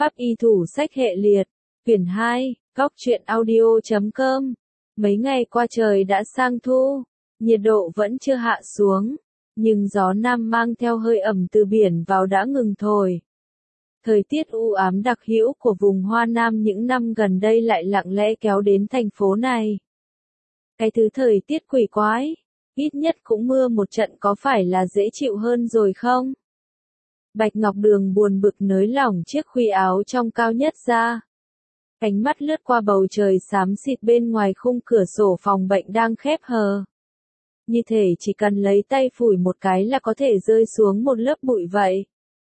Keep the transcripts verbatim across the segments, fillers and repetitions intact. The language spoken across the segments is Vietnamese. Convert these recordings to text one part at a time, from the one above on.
Pháp y thủ sách hệ liệt, quyển hai, góc truyện audio chấm com. Mấy ngày qua trời đã sang thu, nhiệt độ vẫn chưa hạ xuống, nhưng gió nam mang theo hơi ẩm từ biển vào đã ngừng thổi. Thời tiết u ám đặc hữu của vùng Hoa Nam những năm gần đây lại lặng lẽ kéo đến thành phố này. Cái thứ thời tiết quỷ quái, ít nhất cũng mưa một trận có phải là dễ chịu hơn rồi không? Bạch Ngọc Đường buồn bực nới lỏng chiếc khuy áo trong cao nhất ra. Ánh mắt lướt qua bầu trời xám xịt bên ngoài khung cửa sổ phòng bệnh đang khép hờ. Như thể chỉ cần lấy tay phủi một cái là có thể rơi xuống một lớp bụi vậy.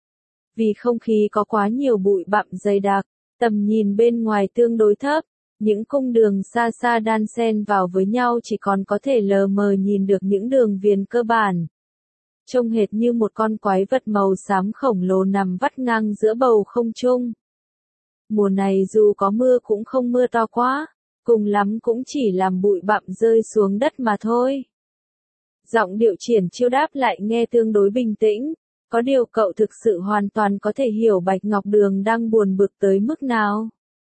Vì không khí có quá nhiều bụi bặm dày đặc, tầm nhìn bên ngoài tương đối thấp, những cung đường xa xa đan xen vào với nhau chỉ còn có thể lờ mờ nhìn được những đường viền cơ bản. Trông hệt như một con quái vật màu xám khổng lồ nằm vắt ngang giữa bầu không trung. Mùa này dù có mưa cũng không mưa to quá, cùng lắm cũng chỉ làm bụi bặm rơi xuống đất mà thôi. Giọng điệu Triển Chiêu đáp lại nghe tương đối bình tĩnh, có điều cậu thực sự hoàn toàn có thể hiểu Bạch Ngọc Đường đang buồn bực tới mức nào.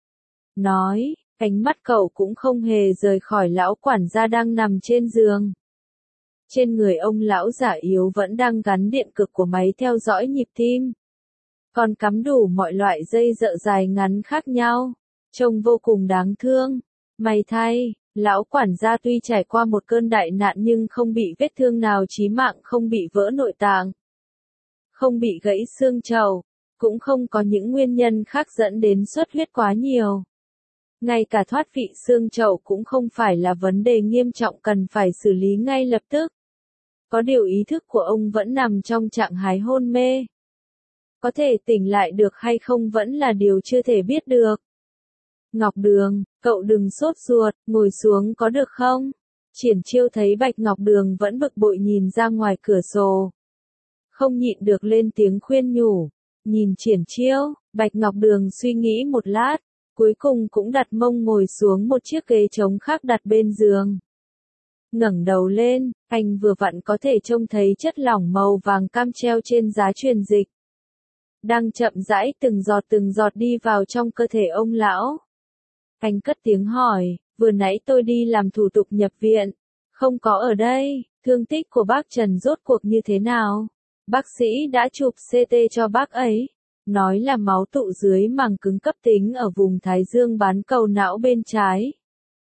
Nói, ánh mắt cậu cũng không hề rời khỏi lão quản gia đang nằm trên giường. Trên người ông lão già yếu vẫn đang gắn điện cực của máy theo dõi nhịp tim. Còn cắm đủ mọi loại dây dợ dài ngắn khác nhau, trông vô cùng đáng thương. May thay, lão quản gia tuy trải qua một cơn đại nạn nhưng không bị vết thương nào chí mạng, không bị vỡ nội tạng, không bị gãy xương chậu, cũng không có những nguyên nhân khác dẫn đến xuất huyết quá nhiều. Ngay cả thoát vị xương chậu cũng không phải là vấn đề nghiêm trọng cần phải xử lý ngay lập tức. Có điều ý thức của ông vẫn nằm trong trạng thái hôn mê. Có thể tỉnh lại được hay không vẫn là điều chưa thể biết được. Ngọc Đường, cậu đừng sốt ruột, ngồi xuống có được không? Triển Chiêu thấy Bạch Ngọc Đường vẫn bực bội nhìn ra ngoài cửa sổ. Không nhịn được lên tiếng khuyên nhủ. Nhìn Triển Chiêu, Bạch Ngọc Đường suy nghĩ một lát, cuối cùng cũng đặt mông ngồi xuống một chiếc ghế trống khác đặt bên giường. Ngẩng đầu lên, anh vừa vặn có thể trông thấy chất lỏng màu vàng cam treo trên giá truyền dịch. Đang chậm rãi từng giọt từng giọt đi vào trong cơ thể ông lão. Anh cất tiếng hỏi, vừa nãy tôi đi làm thủ tục nhập viện, không có ở đây, thương tích của bác Trần rốt cuộc như thế nào? Bác sĩ đã chụp xê tê cho bác ấy, nói là máu tụ dưới màng cứng cấp tính ở vùng thái dương bán cầu não bên trái.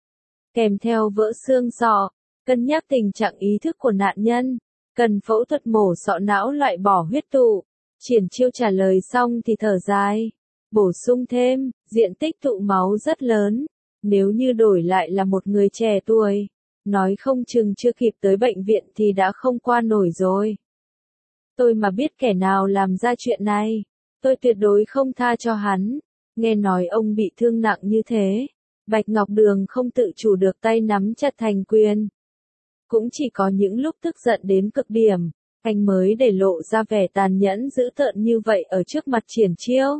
Kèm theo vỡ xương sọ, cân nhắc tình trạng ý thức của nạn nhân, cần phẫu thuật mổ sọ não loại bỏ huyết tụ. Triển Chiêu trả lời xong thì thở dài, bổ sung thêm, diện tích tụ máu rất lớn, nếu như đổi lại là một người trẻ tuổi, nói không chừng chưa kịp tới bệnh viện thì đã không qua nổi rồi. Tôi mà biết kẻ nào làm ra chuyện này, tôi tuyệt đối không tha cho hắn. Nghe nói ông bị thương nặng như thế, Bạch Ngọc Đường không tự chủ được tay nắm chặt thành quyền. Cũng chỉ có những lúc tức giận đến cực điểm, anh mới để lộ ra vẻ tàn nhẫn dữ tợn như vậy ở trước mặt Triển Chiêu.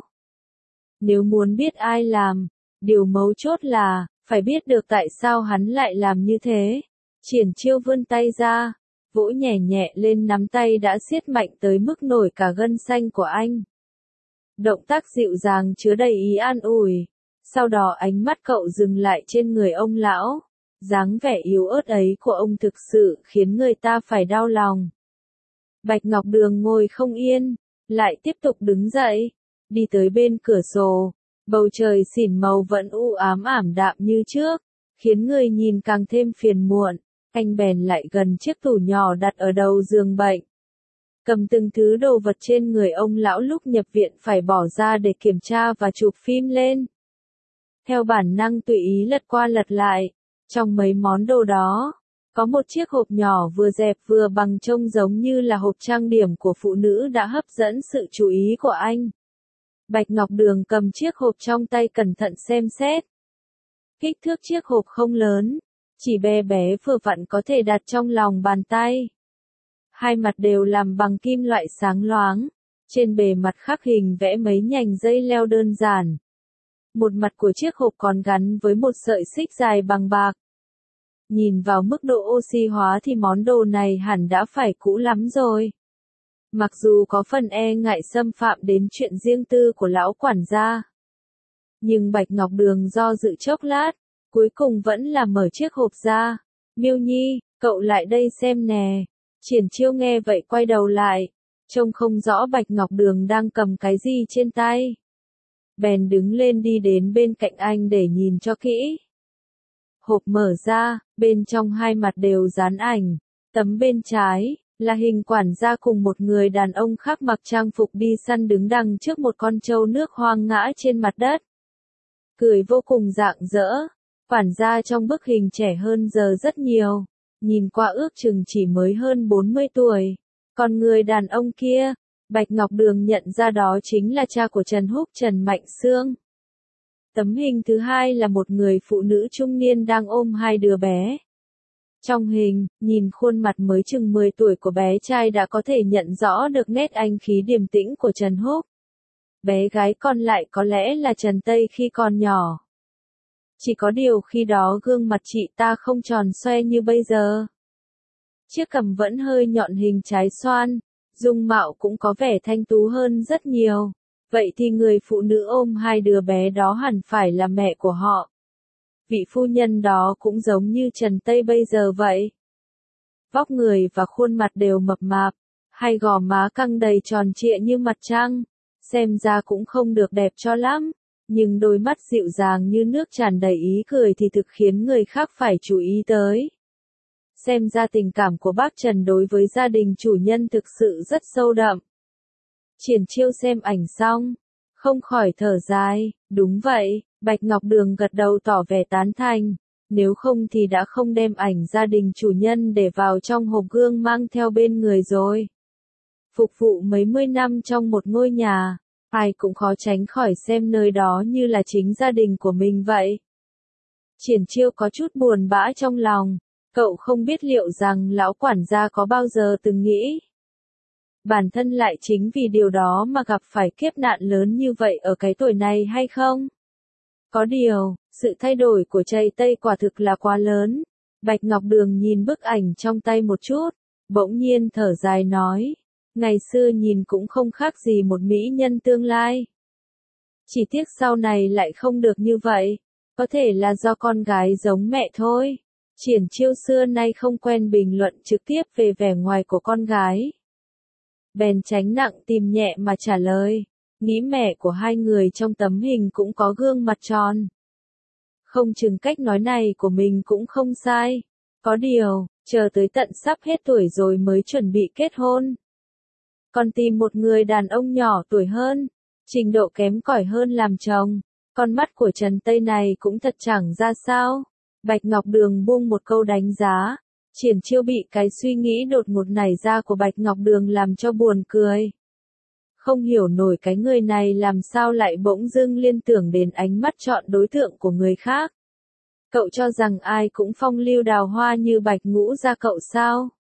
Nếu muốn biết ai làm, điều mấu chốt là, phải biết được tại sao hắn lại làm như thế. Triển Chiêu vươn tay ra, vỗ nhẹ nhẹ lên nắm tay đã siết mạnh tới mức nổi cả gân xanh của anh. Động tác dịu dàng chứa đầy ý an ủi. Sau đó ánh mắt cậu dừng lại trên người ông lão. Dáng vẻ yếu ớt ấy của ông thực sự khiến người ta phải đau lòng. Bạch Ngọc Đường ngồi không yên, lại tiếp tục đứng dậy, đi tới bên cửa sổ. Bầu trời xỉn màu vẫn u ám ảm đạm như trước, khiến người nhìn càng thêm phiền muộn. Anh bèn lại gần chiếc tủ nhỏ đặt ở đầu giường bệnh. Cầm từng thứ đồ vật trên người ông lão lúc nhập viện phải bỏ ra để kiểm tra và chụp phim lên. Theo bản năng tùy ý lật qua lật lại, trong mấy món đồ đó, có một chiếc hộp nhỏ vừa dẹp vừa bằng trông giống như là hộp trang điểm của phụ nữ đã hấp dẫn sự chú ý của anh. Bạch Ngọc Đường cầm chiếc hộp trong tay cẩn thận xem xét. Kích thước chiếc hộp không lớn, chỉ bé bé vừa vặn có thể đặt trong lòng bàn tay. Hai mặt đều làm bằng kim loại sáng loáng, trên bề mặt khắc hình vẽ mấy nhành dây leo đơn giản. Một mặt của chiếc hộp còn gắn với một sợi xích dài bằng bạc. Nhìn vào mức độ oxy hóa thì món đồ này hẳn đã phải cũ lắm rồi. Mặc dù có phần e ngại xâm phạm đến chuyện riêng tư của lão quản gia. Nhưng Bạch Ngọc Đường do dự chốc lát, cuối cùng vẫn là mở chiếc hộp ra. Miêu Nhi, cậu lại đây xem nè. Triển Chiêu nghe vậy quay đầu lại, trông không rõ Bạch Ngọc Đường đang cầm cái gì trên tay. Bèn đứng lên đi đến bên cạnh anh để nhìn cho kỹ. Hộp mở ra, bên trong hai mặt đều dán ảnh. Tấm bên trái là hình quản gia cùng một người đàn ông khác mặc trang phục đi săn đứng đằng trước một con trâu nước hoang ngã trên mặt đất. Cười vô cùng rạng rỡ. Quản gia trong bức hình trẻ hơn giờ rất nhiều, nhìn qua ước chừng chỉ mới hơn bốn mươi tuổi. Còn người đàn ông kia, Bạch Ngọc Đường nhận ra đó chính là cha của Trần Húc, Trần Mạnh Sương. Tấm hình thứ hai là một người phụ nữ trung niên đang ôm hai đứa bé. Trong hình, nhìn khuôn mặt mới chừng mười tuổi của bé trai đã có thể nhận rõ được nét anh khí điềm tĩnh của Trần Húc. Bé gái còn lại có lẽ là Trần Tây khi còn nhỏ. Chỉ có điều khi đó gương mặt chị ta không tròn xoe như bây giờ. Chiếc cằm vẫn hơi nhọn hình trái xoan, dung mạo cũng có vẻ thanh tú hơn rất nhiều. Vậy thì người phụ nữ ôm hai đứa bé đó hẳn phải là mẹ của họ. Vị phu nhân đó cũng giống như Trần Tây bây giờ vậy. Vóc người và khuôn mặt đều mập mạp, hai gò má căng đầy tròn trịa như mặt trăng, xem ra cũng không được đẹp cho lắm. Nhưng đôi mắt dịu dàng như nước tràn đầy ý cười thì thực khiến người khác phải chú ý tới. Xem ra tình cảm của bác Trần đối với gia đình chủ nhân thực sự rất sâu đậm. Triển Chiêu xem ảnh xong, không khỏi thở dài. Đúng vậy, Bạch Ngọc Đường gật đầu tỏ vẻ tán thành. Nếu không thì đã không đem ảnh gia đình chủ nhân để vào trong hộp gương mang theo bên người rồi. Phục vụ mấy mươi năm trong một ngôi nhà, ai cũng khó tránh khỏi xem nơi đó như là chính gia đình của mình vậy. Triển Chiêu có chút buồn bã trong lòng, cậu không biết liệu rằng lão quản gia có bao giờ từng nghĩ. Bản thân lại chính vì điều đó mà gặp phải kiếp nạn lớn như vậy ở cái tuổi này hay không? Có điều, sự thay đổi của Trầy Tây quả thực là quá lớn. Bạch Ngọc Đường nhìn bức ảnh trong tay một chút, bỗng nhiên thở dài nói. Ngày xưa nhìn cũng không khác gì một mỹ nhân tương lai. Chỉ tiếc sau này lại không được như vậy. Có thể là do con gái giống mẹ thôi. Triển Chiêu xưa nay không quen bình luận trực tiếp về vẻ ngoài của con gái. Bèn tránh nặng tìm nhẹ mà trả lời. Nghĩ mẹ của hai người trong tấm hình cũng có gương mặt tròn. Không chừng cách nói này của mình cũng không sai. Có điều, chờ tới tận sắp hết tuổi rồi mới chuẩn bị kết hôn. Còn tìm một người đàn ông nhỏ tuổi hơn, trình độ kém cỏi hơn làm chồng. Con mắt của Trần Tây này cũng thật chẳng ra sao. Bạch Ngọc Đường buông một câu đánh giá. Triển Chiêu bị cái suy nghĩ đột ngột nảy ra của Bạch Ngọc Đường làm cho buồn cười. Không hiểu nổi cái người này làm sao lại bỗng dưng liên tưởng đến ánh mắt chọn đối tượng của người khác. Cậu cho rằng ai cũng phong lưu đào hoa như Bạch Ngũ gia cậu sao?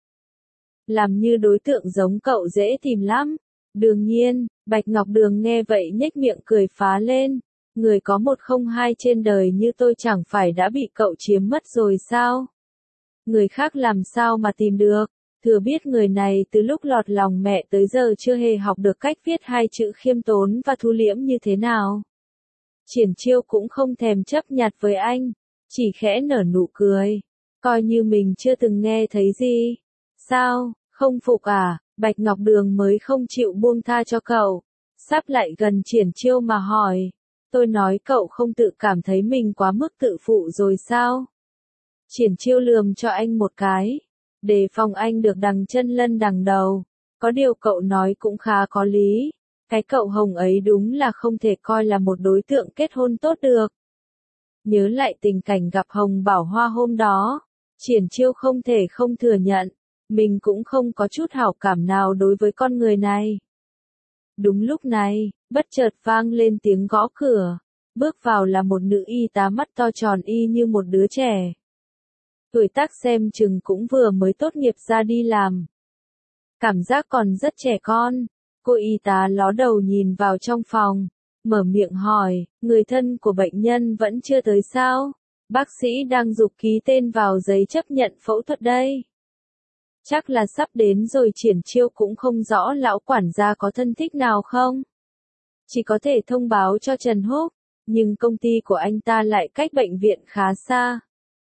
Làm như đối tượng giống cậu dễ tìm lắm. Đương nhiên, Bạch Ngọc Đường nghe vậy nhếch miệng cười phá lên. Người có một không hai trên đời như tôi chẳng phải đã bị cậu chiếm mất rồi sao? Người khác làm sao mà tìm được? Thừa biết người này từ lúc lọt lòng mẹ tới giờ chưa hề học được cách viết hai chữ khiêm tốn và thu liễm như thế nào. Triển Chiêu cũng không thèm chấp nhặt với anh, chỉ khẽ nở nụ cười, coi như mình chưa từng nghe thấy gì. Sao, không phục à? Bạch Ngọc Đường mới không chịu buông tha cho cậu, sắp lại gần Triển Chiêu mà hỏi. Tôi nói cậu không tự cảm thấy mình quá mức tự phụ rồi sao? Triển Chiêu lườm cho anh một cái, đề phòng anh được đằng chân lân đằng đầu. Có điều cậu nói cũng khá có lý. Cái cậu Hồng ấy đúng là không thể coi là một đối tượng kết hôn tốt được. Nhớ lại tình cảnh gặp Hồng Bảo Hoa hôm đó, Triển Chiêu không thể không thừa nhận, mình cũng không có chút hảo cảm nào đối với con người này. Đúng lúc này, bất chợt vang lên tiếng gõ cửa, bước vào là một nữ y tá mắt to tròn y như một đứa trẻ. Tuổi tác xem chừng cũng vừa mới tốt nghiệp ra đi làm. Cảm giác còn rất trẻ con. Cô y tá ló đầu nhìn vào trong phòng, mở miệng hỏi, người thân của bệnh nhân vẫn chưa tới sao? Bác sĩ đang giục ký tên vào giấy chấp nhận phẫu thuật đây. Chắc là sắp đến rồi. Triển Chiêu cũng không rõ lão quản gia có thân thích nào không. Chỉ có thể thông báo cho Trần Húc, nhưng công ty của anh ta lại cách bệnh viện khá xa.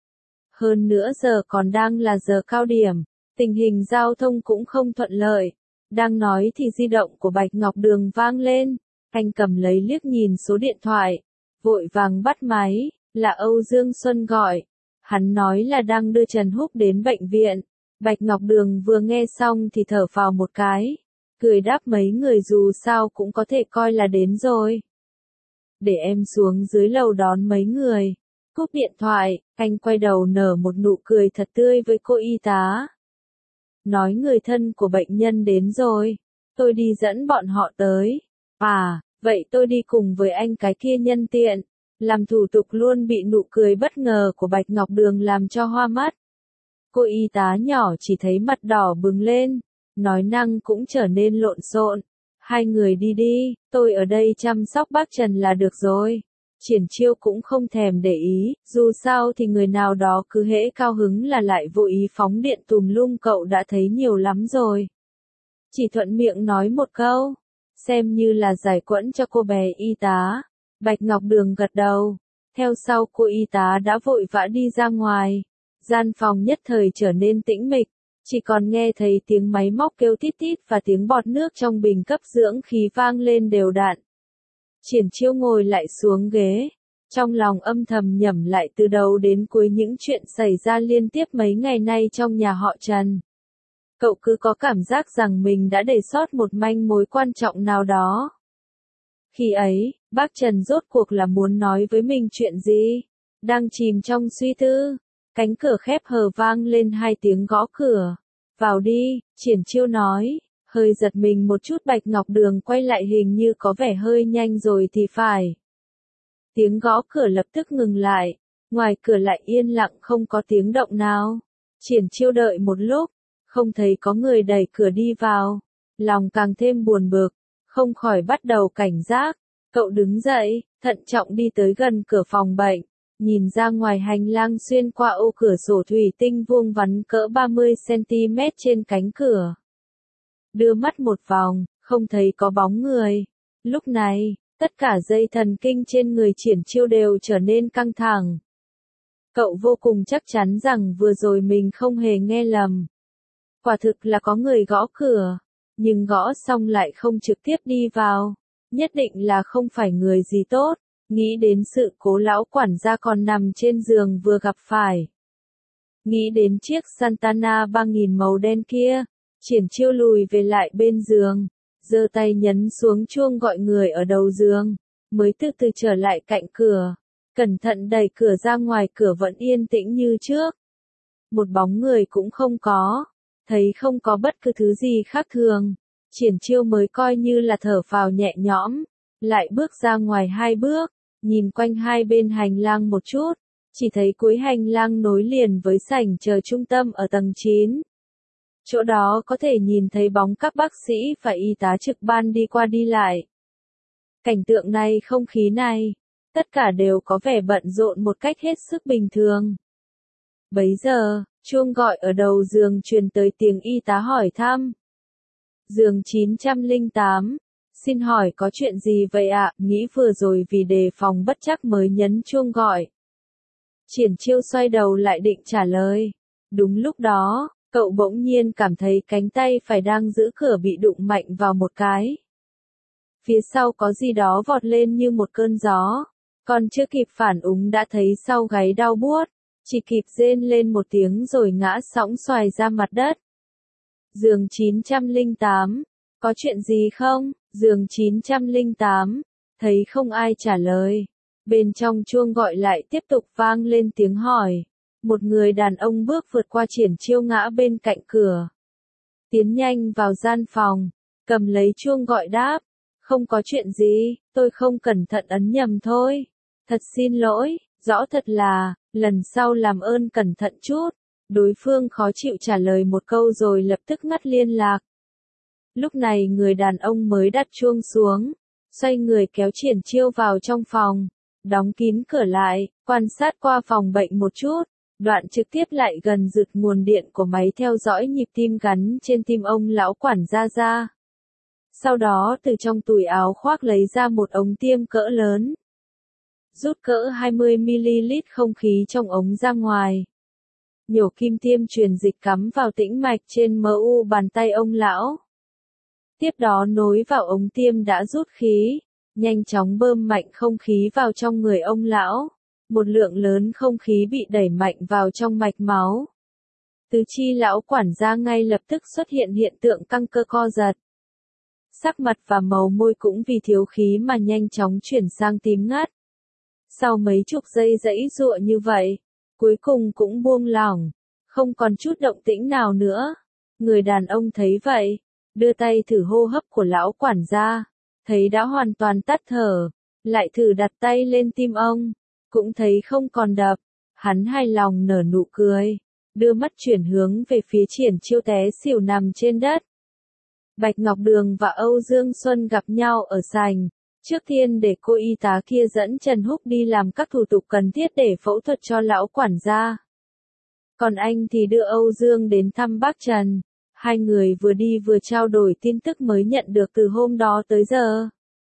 Hơn nữa giờ còn đang là giờ cao điểm, tình hình giao thông cũng không thuận lợi. Đang nói thì di động của Bạch Ngọc Đường vang lên, anh cầm lấy liếc nhìn số điện thoại, vội vàng bắt máy, là Âu Dương Xuân gọi. Hắn nói là đang đưa Trần Húc đến bệnh viện. Bạch Ngọc Đường vừa nghe xong thì thở phào một cái, cười đáp mấy người dù sao cũng có thể coi là đến rồi. Để em xuống dưới lầu đón mấy người. Cúp điện thoại, anh quay đầu nở một nụ cười thật tươi với cô y tá. Nói người thân của bệnh nhân đến rồi, tôi đi dẫn bọn họ tới. À, vậy tôi đi cùng với anh cái kia nhân tiện. Làm thủ tục luôn bị nụ cười bất ngờ của Bạch Ngọc Đường làm cho hoa mắt. Cô y tá nhỏ chỉ thấy mặt đỏ bừng lên, nói năng cũng trở nên lộn xộn. Hai người đi đi, tôi ở đây chăm sóc bác Trần là được rồi. Triển Chiêu cũng không thèm để ý, dù sao thì người nào đó cứ hễ cao hứng là lại vô ý phóng điện tùm lum, cậu đã thấy nhiều lắm rồi. Chỉ thuận miệng nói một câu, xem như là giải quẫn cho cô bé y tá. Bạch Ngọc Đường gật đầu, theo sau cô y tá đã vội vã đi ra ngoài. Gian phòng nhất thời trở nên tĩnh mịch, chỉ còn nghe thấy tiếng máy móc kêu tít tít và tiếng bọt nước trong bình cấp dưỡng khí vang lên đều đặn. Triển Chiêu ngồi lại xuống ghế, trong lòng âm thầm nhẩm lại từ đầu đến cuối những chuyện xảy ra liên tiếp mấy ngày nay trong nhà họ Trần. Cậu cứ có cảm giác rằng mình đã để sót một manh mối quan trọng nào đó. Khi ấy, bác Trần rốt cuộc là muốn nói với mình chuyện gì? Đang chìm trong suy tư, cánh cửa khép hờ vang lên hai tiếng gõ cửa. Vào đi, Triển Chiêu nói. Hơi giật mình một chút, Bạch Ngọc Đường quay lại hình như có vẻ hơi nhanh rồi thì phải. Tiếng gõ cửa lập tức ngừng lại, ngoài cửa lại yên lặng không có tiếng động nào. Triển Chiêu đợi một lúc, không thấy có người đẩy cửa đi vào, lòng càng thêm buồn bực, không khỏi bắt đầu cảnh giác. Cậu đứng dậy, thận trọng đi tới gần cửa phòng bệnh, nhìn ra ngoài hành lang xuyên qua ô cửa sổ thủy tinh vuông vắn cỡ ba mươi xăng-ti-mét trên cánh cửa. Đưa mắt một vòng, không thấy có bóng người. Lúc này, tất cả dây thần kinh trên người Triển Chiêu đều trở nên căng thẳng. Cậu vô cùng chắc chắn rằng vừa rồi mình không hề nghe lầm. Quả thực là có người gõ cửa, nhưng gõ xong lại không trực tiếp đi vào. Nhất định là không phải người gì tốt, nghĩ đến sự cố lão quản gia còn nằm trên giường vừa gặp phải. Nghĩ đến chiếc Santana ba nghìn màu đen kia. Triển Chiêu lùi về lại bên giường, giơ tay nhấn xuống chuông gọi người ở đầu giường, mới từ từ trở lại cạnh cửa, cẩn thận đẩy cửa ra. Ngoài cửa vẫn yên tĩnh như trước, một bóng người cũng không có, thấy không có bất cứ thứ gì khác thường, Triển Chiêu mới coi như là thở phào nhẹ nhõm, lại bước ra ngoài hai bước, nhìn quanh hai bên hành lang một chút, chỉ thấy cuối hành lang nối liền với sảnh chờ trung tâm ở tầng chín. Chỗ đó có thể nhìn thấy bóng các bác sĩ và y tá trực ban đi qua đi lại. Cảnh tượng này, không khí này, tất cả đều có vẻ bận rộn một cách hết sức bình thường. Bấy giờ, chuông gọi ở đầu giường truyền tới tiếng y tá hỏi thăm. Giường chín trăm lẻ tám, xin hỏi có chuyện gì vậy ạ? Nghĩ vừa rồi vì đề phòng bất trắc mới nhấn chuông gọi. Triển Chiêu xoay đầu lại định trả lời. Đúng lúc đó, cậu bỗng nhiên cảm thấy cánh tay phải đang giữ cửa bị đụng mạnh vào một cái. Phía sau có gì đó vọt lên như một cơn gió, còn chưa kịp phản ứng đã thấy sau gáy đau buốt, chỉ kịp rên lên một tiếng rồi ngã sõng xoài ra mặt đất. Giường chín trăm lẻ tám, có chuyện gì không? Giường chín trăm lẻ tám, thấy không ai trả lời. Bên trong chuông gọi lại tiếp tục vang lên tiếng hỏi. Một người đàn ông bước vượt qua Triển Chiêu ngã bên cạnh cửa. Tiến nhanh vào gian phòng, cầm lấy chuông gọi đáp. Không có chuyện gì, tôi không cẩn thận ấn nhầm thôi. Thật xin lỗi, rõ thật là, lần sau làm ơn cẩn thận chút. Đối phương khó chịu trả lời một câu rồi lập tức ngắt liên lạc. Lúc này người đàn ông mới đặt chuông xuống, xoay người kéo Triển Chiêu vào trong phòng, đóng kín cửa lại, quan sát qua phòng bệnh một chút, Đoạn trực tiếp lại gần giựt nguồn điện của máy theo dõi nhịp tim gắn trên tim ông lão quản gia ra. Sau đó từ trong túi áo khoác lấy ra một ống tiêm cỡ lớn. Rút cỡ hai mươi mi-li-lít không khí trong ống ra ngoài. Nhổ kim tiêm truyền dịch cắm vào tĩnh mạch trên em u bàn tay ông lão. Tiếp đó nối vào ống tiêm đã rút khí, nhanh chóng bơm mạnh không khí vào trong người ông lão. Một lượng lớn không khí bị đẩy mạnh vào trong mạch máu. Tứ chi lão quản gia ngay lập tức xuất hiện hiện tượng căng cơ co giật. Sắc mặt và màu môi cũng vì thiếu khí mà nhanh chóng chuyển sang tím ngắt. Sau mấy chục giây giãy giụa như vậy, cuối cùng cũng buông lỏng, không còn chút động tĩnh nào nữa. Người đàn ông thấy vậy, đưa tay thử hô hấp của lão quản gia, thấy đã hoàn toàn tắt thở, lại thử đặt tay lên tim ông, cũng thấy không còn đập. Hắn hài lòng nở nụ cười, đưa mắt chuyển hướng về phía Triển Chiêu té xỉu nằm trên đất. Bạch Ngọc Đường và Âu Dương Xuân gặp nhau ở sảnh. Trước tiên để cô y tá kia dẫn Trần Húc đi làm các thủ tục cần thiết để phẫu thuật cho lão quản gia. Còn anh thì đưa Âu Dương đến thăm bác Trần. Hai người vừa đi vừa trao đổi tin tức mới nhận được từ hôm đó tới giờ.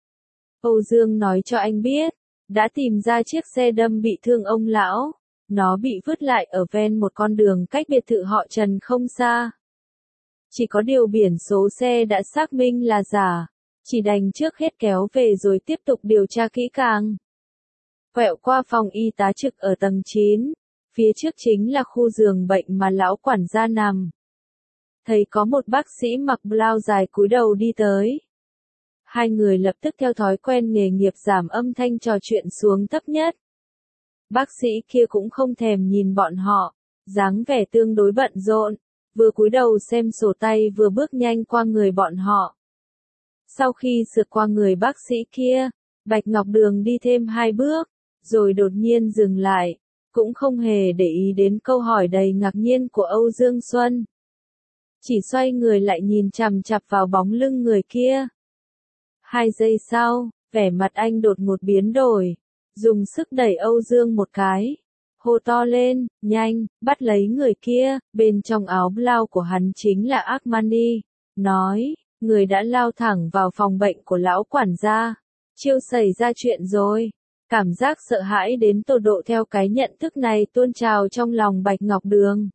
Âu Dương nói cho anh biết, đã tìm ra chiếc xe đâm bị thương ông lão. Nó bị vứt lại ở ven một con đường cách biệt thự họ Trần không xa. Chỉ có điều biển số xe đã xác minh là giả. Chỉ đành trước hết kéo về rồi tiếp tục điều tra kỹ càng. Quẹo qua phòng y tá trực ở tầng chín, phía trước chính là khu giường bệnh mà lão quản gia nằm. Thấy có một bác sĩ mặc blau dài cúi đầu đi tới. Hai người lập tức theo thói quen nghề nghiệp giảm âm thanh trò chuyện xuống thấp nhất. Bác sĩ kia cũng không thèm nhìn bọn họ, dáng vẻ tương đối bận rộn, vừa cúi đầu xem sổ tay vừa bước nhanh qua người bọn họ. Sau khi sượt qua người bác sĩ kia, Bạch Ngọc Đường đi thêm hai bước, rồi đột nhiên dừng lại, cũng không hề để ý đến câu hỏi đầy ngạc nhiên của Âu Dương Xuân. Chỉ xoay người lại nhìn chằm chằm vào bóng lưng người kia. Hai giây sau, vẻ mặt anh đột ngột biến đổi, dùng sức đẩy Âu Dương một cái, hô to lên, nhanh, bắt lấy người kia, bên trong áo blau của hắn chính là Armani, nói. Người đã lao thẳng vào phòng bệnh của lão quản gia. Chiêu xảy ra chuyện rồi. Cảm giác sợ hãi đến tột độ theo cái nhận thức này tuôn trào trong lòng Bạch Ngọc Đường.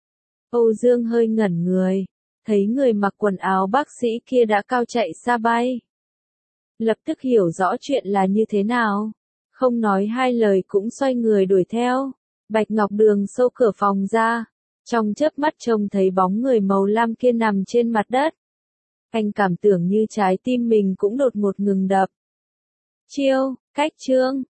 Âu Dương hơi ngẩn người, thấy người mặc quần áo bác sĩ kia đã cao chạy xa bay. Lập tức hiểu rõ chuyện là như thế nào. Không nói hai lời cũng xoay người đuổi theo. Bạch Ngọc Đường xô cửa phòng ra. Trong chớp mắt trông thấy bóng người màu lam kia nằm trên mặt đất. Anh cảm tưởng như trái tim mình cũng đột ngột ngừng đập. Chiêu, cách chương.